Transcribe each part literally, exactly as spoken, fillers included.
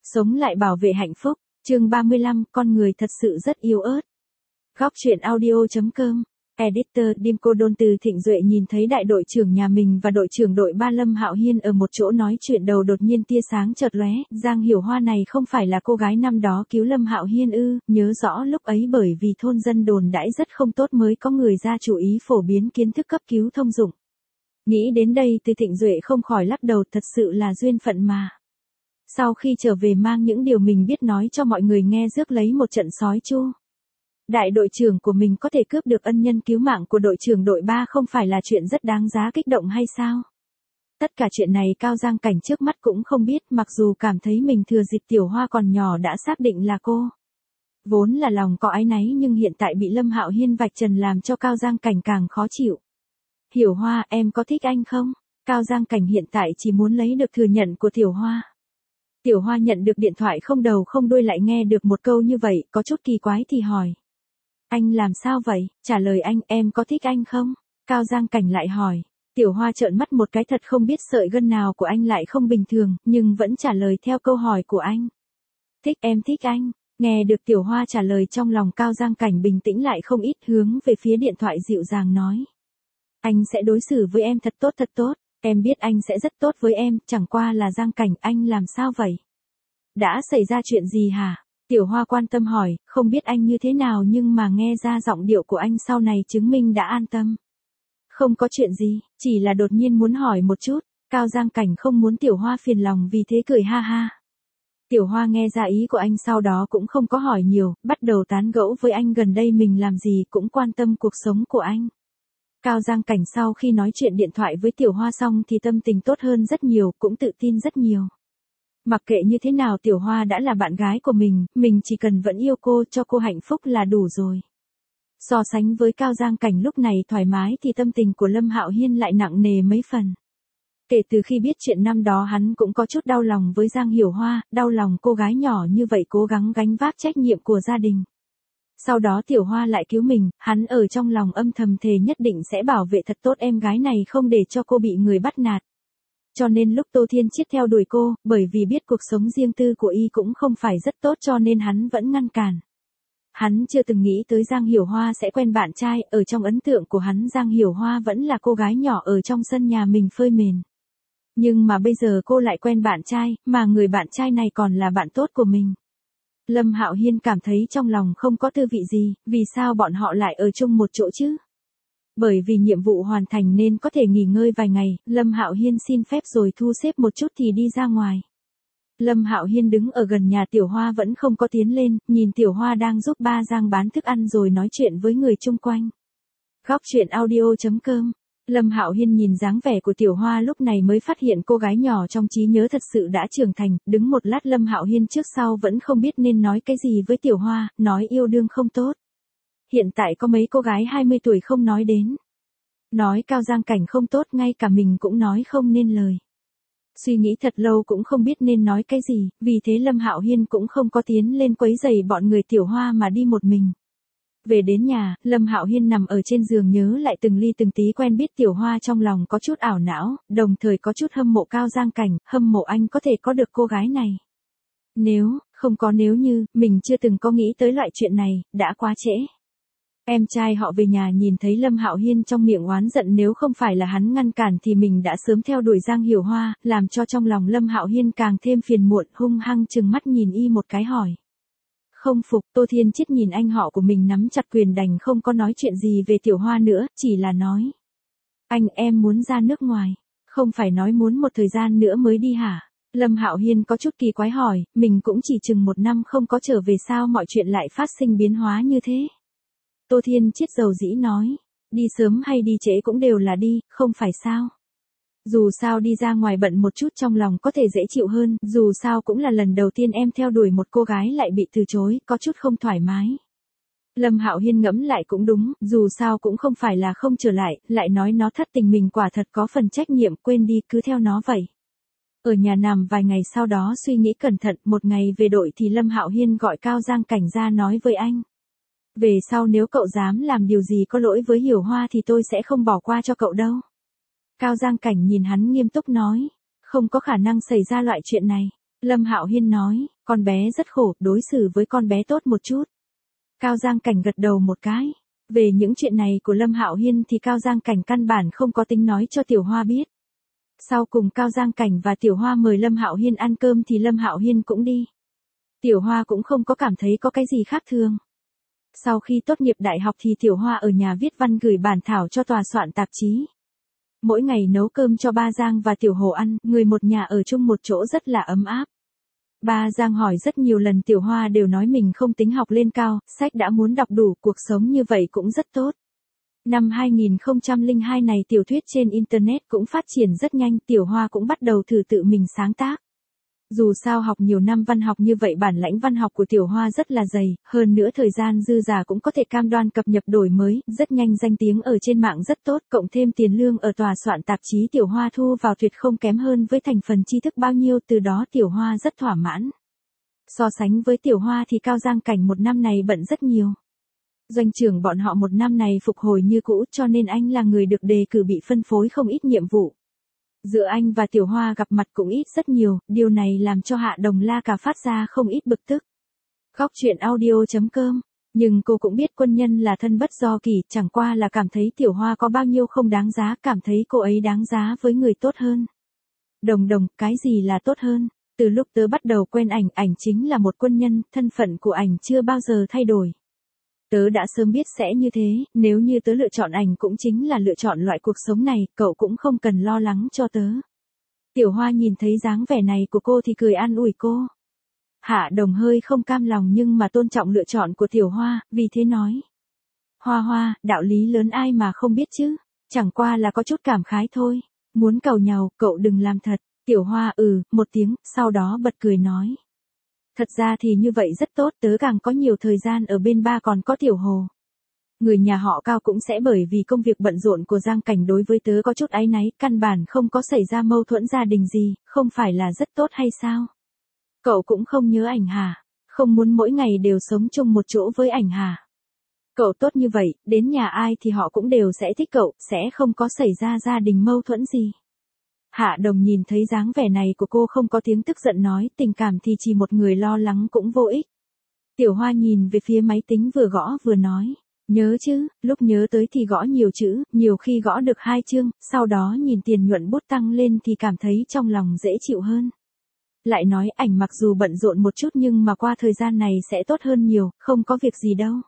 Sống lại bảo vệ hạnh phúc, chương ba mươi lăm, con người thật sự rất yếu ớt. Góc truyện audio chấm com, Editor Dimco Đôn. Từ Thịnh Duệ nhìn thấy đại đội trưởng nhà mình và đội trưởng đội ba Lâm Hạo Hiên ở một chỗ nói chuyện, đầu đột nhiên tia sáng chợt lóe. Giang Hiểu Hoa này không phải là cô gái năm đó cứu Lâm Hạo Hiên ư? Nhớ rõ lúc ấy bởi vì thôn dân đồn đãi rất không tốt mới có người ra chủ ý phổ biến kiến thức cấp cứu thông dụng. Nghĩ đến đây Từ Thịnh Duệ không khỏi lắc đầu, thật sự là duyên phận mà. Sau khi trở về mang những điều mình biết nói cho mọi người nghe, rước lấy một trận sói chu. Đại đội trưởng của mình có thể cướp được ân nhân cứu mạng của đội trưởng đội ba không phải là chuyện rất đáng giá kích động hay sao? Tất cả chuyện này Cao Giang Cảnh trước mắt cũng không biết, mặc dù cảm thấy mình thừa dịp Tiểu Hoa còn nhỏ đã xác định là cô. Vốn là lòng có áy náy nhưng hiện tại bị Lâm Hạo Hiên vạch trần làm cho Cao Giang Cảnh càng khó chịu. Hiểu Hoa, em có thích anh không? Cao Giang Cảnh hiện tại chỉ muốn lấy được thừa nhận của Tiểu Hoa. Tiểu Hoa nhận được điện thoại không đầu không đuôi, lại nghe được một câu như vậy, có chút kỳ quái thì hỏi. Anh làm sao vậy? Trả lời anh, em có thích anh không? Cao Giang Cảnh lại hỏi. Tiểu Hoa trợn mắt một cái, thật không biết sợi gân nào của anh lại không bình thường, nhưng vẫn trả lời theo câu hỏi của anh. Thích, em thích anh. Nghe được Tiểu Hoa trả lời, trong lòng Cao Giang Cảnh bình tĩnh lại không ít, hướng về phía điện thoại dịu dàng nói. Anh sẽ đối xử với em thật tốt thật tốt, em biết anh sẽ rất tốt với em, chẳng qua là Giang Cảnh, anh làm sao vậy? Đã xảy ra chuyện gì hả? Tiểu Hoa quan tâm hỏi, không biết anh như thế nào nhưng mà nghe ra giọng điệu của anh sau này chứng minh đã an tâm. Không có chuyện gì, chỉ là đột nhiên muốn hỏi một chút. Cao Giang Cảnh không muốn Tiểu Hoa phiền lòng vì thế cười ha ha. Tiểu Hoa nghe ra ý của anh sau đó cũng không có hỏi nhiều, bắt đầu tán gẫu với anh gần đây mình làm gì, cũng quan tâm cuộc sống của anh. Cao Giang Cảnh sau khi nói chuyện điện thoại với Tiểu Hoa xong thì tâm tình tốt hơn rất nhiều, cũng tự tin rất nhiều. Mặc kệ như thế nào Tiểu Hoa đã là bạn gái của mình, mình chỉ cần vẫn yêu cô, cho cô hạnh phúc là đủ rồi. So sánh với Cao Giang Cảnh lúc này thoải mái thì tâm tình của Lâm Hạo Hiên lại nặng nề mấy phần. Kể từ khi biết chuyện năm đó hắn cũng có chút đau lòng với Giang Hiểu Hoa, đau lòng cô gái nhỏ như vậy cố gắng gánh vác trách nhiệm của gia đình. Sau đó Tiểu Hoa lại cứu mình, hắn ở trong lòng âm thầm thề nhất định sẽ bảo vệ thật tốt em gái này, không để cho cô bị người bắt nạt. Cho nên lúc Tô Thiên Chiết theo đuổi cô, bởi vì biết cuộc sống riêng tư của y cũng không phải rất tốt cho nên hắn vẫn ngăn cản. Hắn chưa từng nghĩ tới Giang Hiểu Hoa sẽ quen bạn trai, ở trong ấn tượng của hắn Giang Hiểu Hoa vẫn là cô gái nhỏ ở trong sân nhà mình phơi mền. Nhưng mà bây giờ cô lại quen bạn trai, mà người bạn trai này còn là bạn tốt của mình. Lâm Hạo Hiên cảm thấy trong lòng không có tư vị gì, vì sao bọn họ lại ở chung một chỗ chứ? Bởi vì nhiệm vụ hoàn thành nên có thể nghỉ ngơi vài ngày, Lâm Hạo Hiên xin phép rồi thu xếp một chút thì đi ra ngoài. Lâm Hạo Hiên đứng ở gần nhà Tiểu Hoa vẫn không có tiến lên, nhìn Tiểu Hoa đang giúp ba Giang bán thức ăn rồi nói chuyện với người chung quanh. Góc truyện audio chấm com. Lâm Hạo Hiên nhìn dáng vẻ của Tiểu Hoa lúc này mới phát hiện cô gái nhỏ trong trí nhớ thật sự đã trưởng thành, đứng một lát Lâm Hạo Hiên trước sau vẫn không biết nên nói cái gì với Tiểu Hoa, nói yêu đương không tốt. Hiện tại có mấy cô gái hai mươi tuổi không nói đến. Nói Cao Giang Cảnh không tốt, ngay cả mình cũng nói không nên lời. Suy nghĩ thật lâu cũng không biết nên nói cái gì, vì thế Lâm Hạo Hiên cũng không có tiến lên quấy rầy bọn người Tiểu Hoa mà đi một mình. Về đến nhà, Lâm Hạo Hiên nằm ở trên giường nhớ lại từng ly từng tí quen biết Tiểu Hoa, trong lòng có chút ảo não, đồng thời có chút hâm mộ Cao Giang Cảnh, hâm mộ anh có thể có được cô gái này. Nếu, không có nếu như, mình chưa từng có nghĩ tới loại chuyện này, đã quá trễ. Em trai họ về nhà nhìn thấy Lâm Hạo Hiên trong miệng oán giận, nếu không phải là hắn ngăn cản thì mình đã sớm theo đuổi Giang Hiểu Hoa, làm cho trong lòng Lâm Hạo Hiên càng thêm phiền muộn, hung hăng trừng mắt nhìn y một cái hỏi. Không phục. Tô Thiên Chiết nhìn anh họ của mình nắm chặt quyền đành không có nói chuyện gì về Tiểu Hoa nữa, chỉ là nói. Anh, em muốn ra nước ngoài, không phải nói muốn một thời gian nữa mới đi hả? Lâm Hạo Hiên có chút kỳ quái hỏi, mình cũng chỉ chừng một năm không có trở về sao mọi chuyện lại phát sinh biến hóa như thế? Tô Thiên Chiết dầu dĩ nói, đi sớm hay đi trễ cũng đều là đi, không phải sao? Dù sao đi ra ngoài bận một chút trong lòng có thể dễ chịu hơn, dù sao cũng là lần đầu tiên em theo đuổi một cô gái lại bị từ chối, có chút không thoải mái. Lâm Hạo Hiên ngẫm lại cũng đúng, dù sao cũng không phải là không trở lại, lại nói nó thất tình mình quả thật có phần trách nhiệm, quên đi cứ theo nó vậy. Ở nhà nằm vài ngày sau đó suy nghĩ cẩn thận, một ngày về đội thì Lâm Hạo Hiên gọi Cao Giang Cảnh ra nói với anh. Về sau nếu cậu dám làm điều gì có lỗi với Hiểu Hoa thì tôi sẽ không bỏ qua cho cậu đâu. Cao Giang Cảnh nhìn hắn nghiêm túc nói, không có khả năng xảy ra loại chuyện này. Lâm Hạo Hiên nói, Con bé rất khổ, đối xử với con bé tốt một chút. Cao Giang Cảnh gật đầu một cái. Về những chuyện này của Lâm Hạo Hiên thì Cao Giang Cảnh căn bản không có tính nói cho Tiểu Hoa biết. Sau cùng Cao Giang Cảnh và Tiểu Hoa mời Lâm Hạo Hiên ăn cơm thì Lâm Hạo Hiên cũng đi. Tiểu Hoa cũng không có cảm thấy có cái gì khác thường. Sau khi tốt nghiệp đại học thì Tiểu Hoa ở nhà viết văn gửi bản thảo cho tòa soạn tạp chí. Mỗi ngày nấu cơm cho ba Giang và Tiểu Hồ ăn, người một nhà ở chung một chỗ rất là ấm áp. Ba Giang hỏi rất nhiều lần Tiểu Hoa đều nói mình không tính học lên cao, sách đã muốn đọc đủ, cuộc sống như vậy cũng rất tốt. Năm hai nghìn không trăm lẻ hai này tiểu thuyết trên Internet cũng phát triển rất nhanh, Tiểu Hoa cũng bắt đầu thử tự mình sáng tác. Dù sao học nhiều năm văn học như vậy bản lãnh văn học của Tiểu Hoa rất là dày, hơn nữa thời gian dư giả cũng có thể cam đoan cập nhật đổi mới, rất nhanh danh tiếng ở trên mạng rất tốt, cộng thêm tiền lương ở tòa soạn tạp chí Tiểu Hoa thu vào tuyệt không kém hơn với thành phần tri thức bao nhiêu, từ đó Tiểu Hoa rất thỏa mãn. So sánh với Tiểu Hoa thì Cao Giang Cảnh một năm này bận rất nhiều. Doanh trưởng bọn họ một năm này phục hồi như cũ cho nên anh là người được đề cử bị phân phối không ít nhiệm vụ. Giữa anh và Tiểu Hoa gặp mặt cũng ít rất nhiều, điều này làm cho Hạ Đồng La cả phát ra không ít bực tức. Góc truyện audio chấm com, nhưng cô cũng biết quân nhân là thân bất do kỷ, chẳng qua là cảm thấy Tiểu Hoa có bao nhiêu không đáng giá, cảm thấy cô ấy đáng giá với người tốt hơn. Đồng Đồng, cái gì là tốt hơn? Từ lúc tớ bắt đầu quen ảnh, ảnh chính là một quân nhân, thân phận của ảnh chưa bao giờ thay đổi. Tớ đã sớm biết sẽ như thế, nếu như tớ lựa chọn ảnh cũng chính là lựa chọn loại cuộc sống này, cậu cũng không cần lo lắng cho tớ. Tiểu Hoa nhìn thấy dáng vẻ này của cô thì cười an ủi cô. Hạ Đồng hơi không cam lòng nhưng mà tôn trọng lựa chọn của Tiểu Hoa, vì thế nói. Hoa Hoa, đạo lý lớn ai mà không biết chứ, chẳng qua là có chút cảm khái thôi, muốn cầu nhau, cậu đừng làm thật. Tiểu Hoa ừ, một tiếng, sau đó bật cười nói. Thật ra thì như vậy rất tốt, tớ càng có nhiều thời gian ở bên ba còn có Tiểu Hồ. Người nhà họ Cao cũng sẽ bởi vì công việc bận rộn của Giang Cảnh đối với tớ có chút áy náy, căn bản không có xảy ra mâu thuẫn gia đình gì, không phải là rất tốt hay sao? Cậu cũng không nhớ ảnh hả? Không muốn mỗi ngày đều sống chung một chỗ với ảnh hả? Cậu tốt như vậy, đến nhà ai thì họ cũng đều sẽ thích cậu, sẽ không có xảy ra gia đình mâu thuẫn gì. Hạ Đồng nhìn thấy dáng vẻ này của cô không có tiếng tức giận nói, tình cảm thì chỉ một người lo lắng cũng vô ích. Tiểu Hoa nhìn về phía máy tính vừa gõ vừa nói, nhớ chứ, lúc nhớ tới thì gõ nhiều chữ, nhiều khi gõ được hai chương, sau đó nhìn tiền nhuận bút tăng lên thì cảm thấy trong lòng dễ chịu hơn. Lại nói ảnh mặc dù bận rộn một chút nhưng mà qua thời gian này sẽ tốt hơn nhiều, không có việc gì đâu.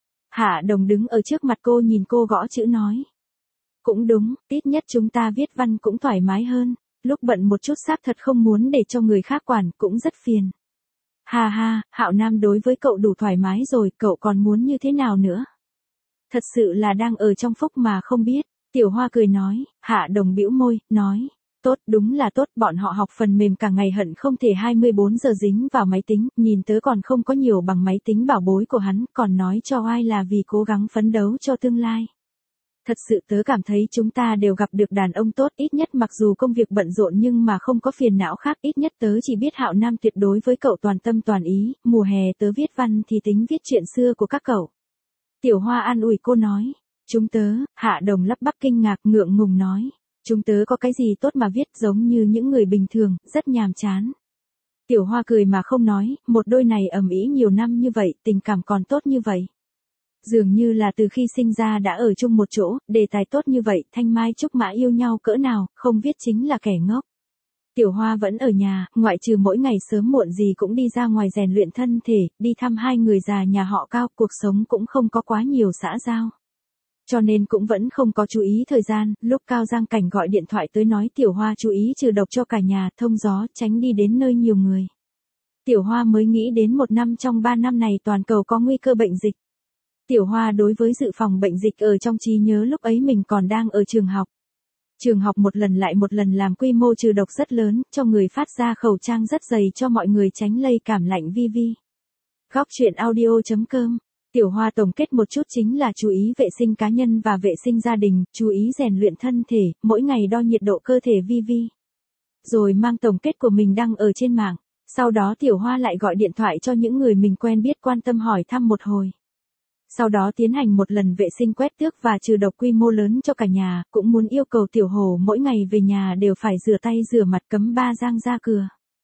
Hạ Đồng đứng ở trước mặt cô nhìn cô gõ chữ nói. Cũng đúng, ít nhất chúng ta viết văn cũng thoải mái hơn, lúc bận một chút xác thật không muốn để cho người khác quản, cũng rất phiền. Ha ha, Hạo Nam đối với cậu đủ thoải mái rồi, cậu còn muốn như thế nào nữa? Thật sự là đang ở trong phúc mà không biết. Tiểu Hoa cười nói, Hạ Đồng bĩu môi, nói, tốt, đúng là tốt, bọn họ học phần mềm cả ngày hận không thể hai mươi bốn giờ dính vào máy tính, nhìn tớ còn không có nhiều bằng máy tính bảo bối của hắn, còn nói cho ai là vì cố gắng phấn đấu cho tương lai. Thật sự tớ cảm thấy chúng ta đều gặp được đàn ông tốt, ít nhất mặc dù công việc bận rộn nhưng mà không có phiền não khác, ít nhất tớ chỉ biết Hạo Nam tuyệt đối với cậu toàn tâm toàn ý, mùa hè tớ viết văn thì tính viết chuyện xưa của các cậu. Tiểu Hoa an ủi cô nói, chúng tớ, Hạ Đồng lắp bắp kinh ngạc ngượng ngùng nói, chúng tớ có cái gì tốt mà viết, giống như những người bình thường, rất nhàm chán. Tiểu Hoa cười mà không nói, một đôi này ầm ĩ nhiều năm như vậy, tình cảm còn tốt như vậy. Dường như là từ khi sinh ra đã ở chung một chỗ, đề tài tốt như vậy, Thanh Mai Trúc Mã yêu nhau cỡ nào, không viết chính là kẻ ngốc. Tiểu Hoa vẫn ở nhà, ngoại trừ mỗi ngày sớm muộn gì cũng đi ra ngoài rèn luyện thân thể, đi thăm hai người già nhà họ Cao, cuộc sống cũng không có quá nhiều xã giao. Cho nên cũng vẫn không có chú ý thời gian, lúc Cao Giang Cảnh gọi điện thoại tới nói Tiểu Hoa chú ý trừ độc cho cả nhà, thông gió, tránh đi đến nơi nhiều người. Tiểu Hoa mới nghĩ đến một năm trong ba năm này toàn cầu có nguy cơ bệnh dịch. Tiểu Hoa đối với dự phòng bệnh dịch ở trong trí nhớ lúc ấy mình còn đang ở trường học. Trường học một lần lại một lần làm quy mô trừ độc rất lớn, cho người phát ra khẩu trang rất dày cho mọi người tránh lây cảm lạnh vi vi. Góc truyện audio chấm com. Tiểu Hoa tổng kết một chút chính là chú ý vệ sinh cá nhân và vệ sinh gia đình, chú ý rèn luyện thân thể, mỗi ngày đo nhiệt độ cơ thể vi vi. Rồi mang tổng kết của mình đăng ở trên mạng. Sau đó Tiểu Hoa lại gọi điện thoại cho những người mình quen biết quan tâm hỏi thăm một hồi. Sau đó tiến hành một lần vệ sinh quét tước và trừ độc quy mô lớn cho cả nhà, cũng muốn yêu cầu Tiểu Hồ mỗi ngày về nhà đều phải rửa tay rửa mặt cấm ba Giang ra cửa.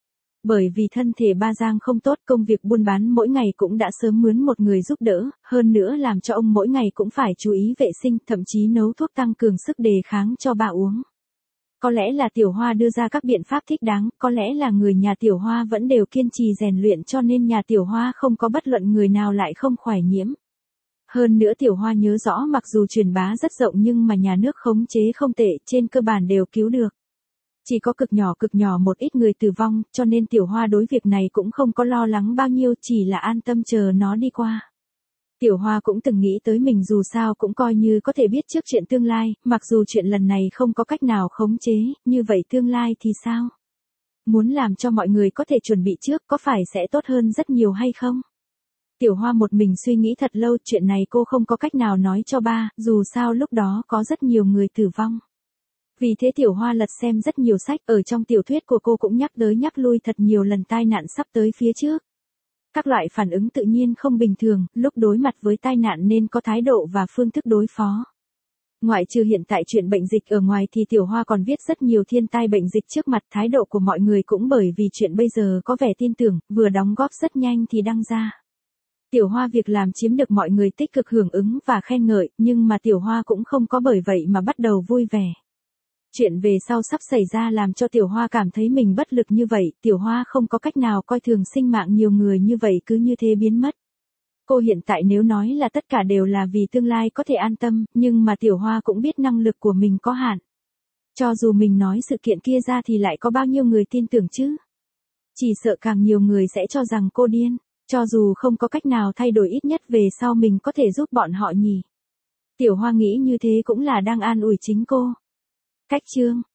Bởi vì thân thể ba Giang không tốt, công việc buôn bán mỗi ngày cũng đã sớm mướn một người giúp đỡ, hơn nữa làm cho ông mỗi ngày cũng phải chú ý vệ sinh, thậm chí nấu thuốc tăng cường sức đề kháng cho bà uống. Có lẽ là Tiểu Hoa đưa ra các biện pháp thích đáng, có lẽ là người nhà Tiểu Hoa vẫn đều kiên trì rèn luyện cho nên nhà Tiểu Hoa không có bất luận người nào lại không khỏi nhiễm. Hơn nữa Tiểu Hoa nhớ rõ mặc dù truyền bá rất rộng nhưng mà nhà nước khống chế không tệ, trên cơ bản đều cứu được. Chỉ có cực nhỏ cực nhỏ một ít người tử vong, cho nên Tiểu Hoa đối việc này cũng không có lo lắng bao nhiêu, chỉ là an tâm chờ nó đi qua. Tiểu Hoa cũng từng nghĩ tới mình dù sao cũng coi như có thể biết trước chuyện tương lai, mặc dù chuyện lần này không có cách nào khống chế, như vậy tương lai thì sao? Muốn làm cho mọi người có thể chuẩn bị trước có phải sẽ tốt hơn rất nhiều hay không? Tiểu Hoa một mình suy nghĩ thật lâu, chuyện này cô không có cách nào nói cho ba, dù sao lúc đó có rất nhiều người tử vong. Vì thế Tiểu Hoa lật xem rất nhiều sách, ở trong tiểu thuyết của cô cũng nhắc tới nhắc lui thật nhiều lần tai nạn sắp tới phía trước. Các loại phản ứng tự nhiên không bình thường, lúc đối mặt với tai nạn nên có thái độ và phương thức đối phó. Ngoại trừ hiện tại chuyện bệnh dịch ở ngoài thì Tiểu Hoa còn viết rất nhiều thiên tai bệnh dịch trước mặt, thái độ của mọi người cũng bởi vì chuyện bây giờ có vẻ tin tưởng, vừa đóng góp rất nhanh thì đăng ra. Tiểu Hoa việc làm chiếm được mọi người tích cực hưởng ứng và khen ngợi, nhưng mà Tiểu Hoa cũng không có bởi vậy mà bắt đầu vui vẻ. Chuyện về sau sắp xảy ra làm cho Tiểu Hoa cảm thấy mình bất lực như vậy, Tiểu Hoa không có cách nào coi thường sinh mạng nhiều người như vậy cứ như thế biến mất. Cô hiện tại nếu nói là tất cả đều là vì tương lai có thể an tâm, nhưng mà Tiểu Hoa cũng biết năng lực của mình có hạn. Cho dù mình nói sự kiện kia ra thì lại có bao nhiêu người tin tưởng chứ? Chỉ sợ càng nhiều người sẽ cho rằng cô điên, cho dù không có cách nào thay đổi ít nhất về sau mình có thể giúp bọn họ nhỉ. Tiểu Hoa nghĩ như thế cũng là đang an ủi chính cô. Cách chương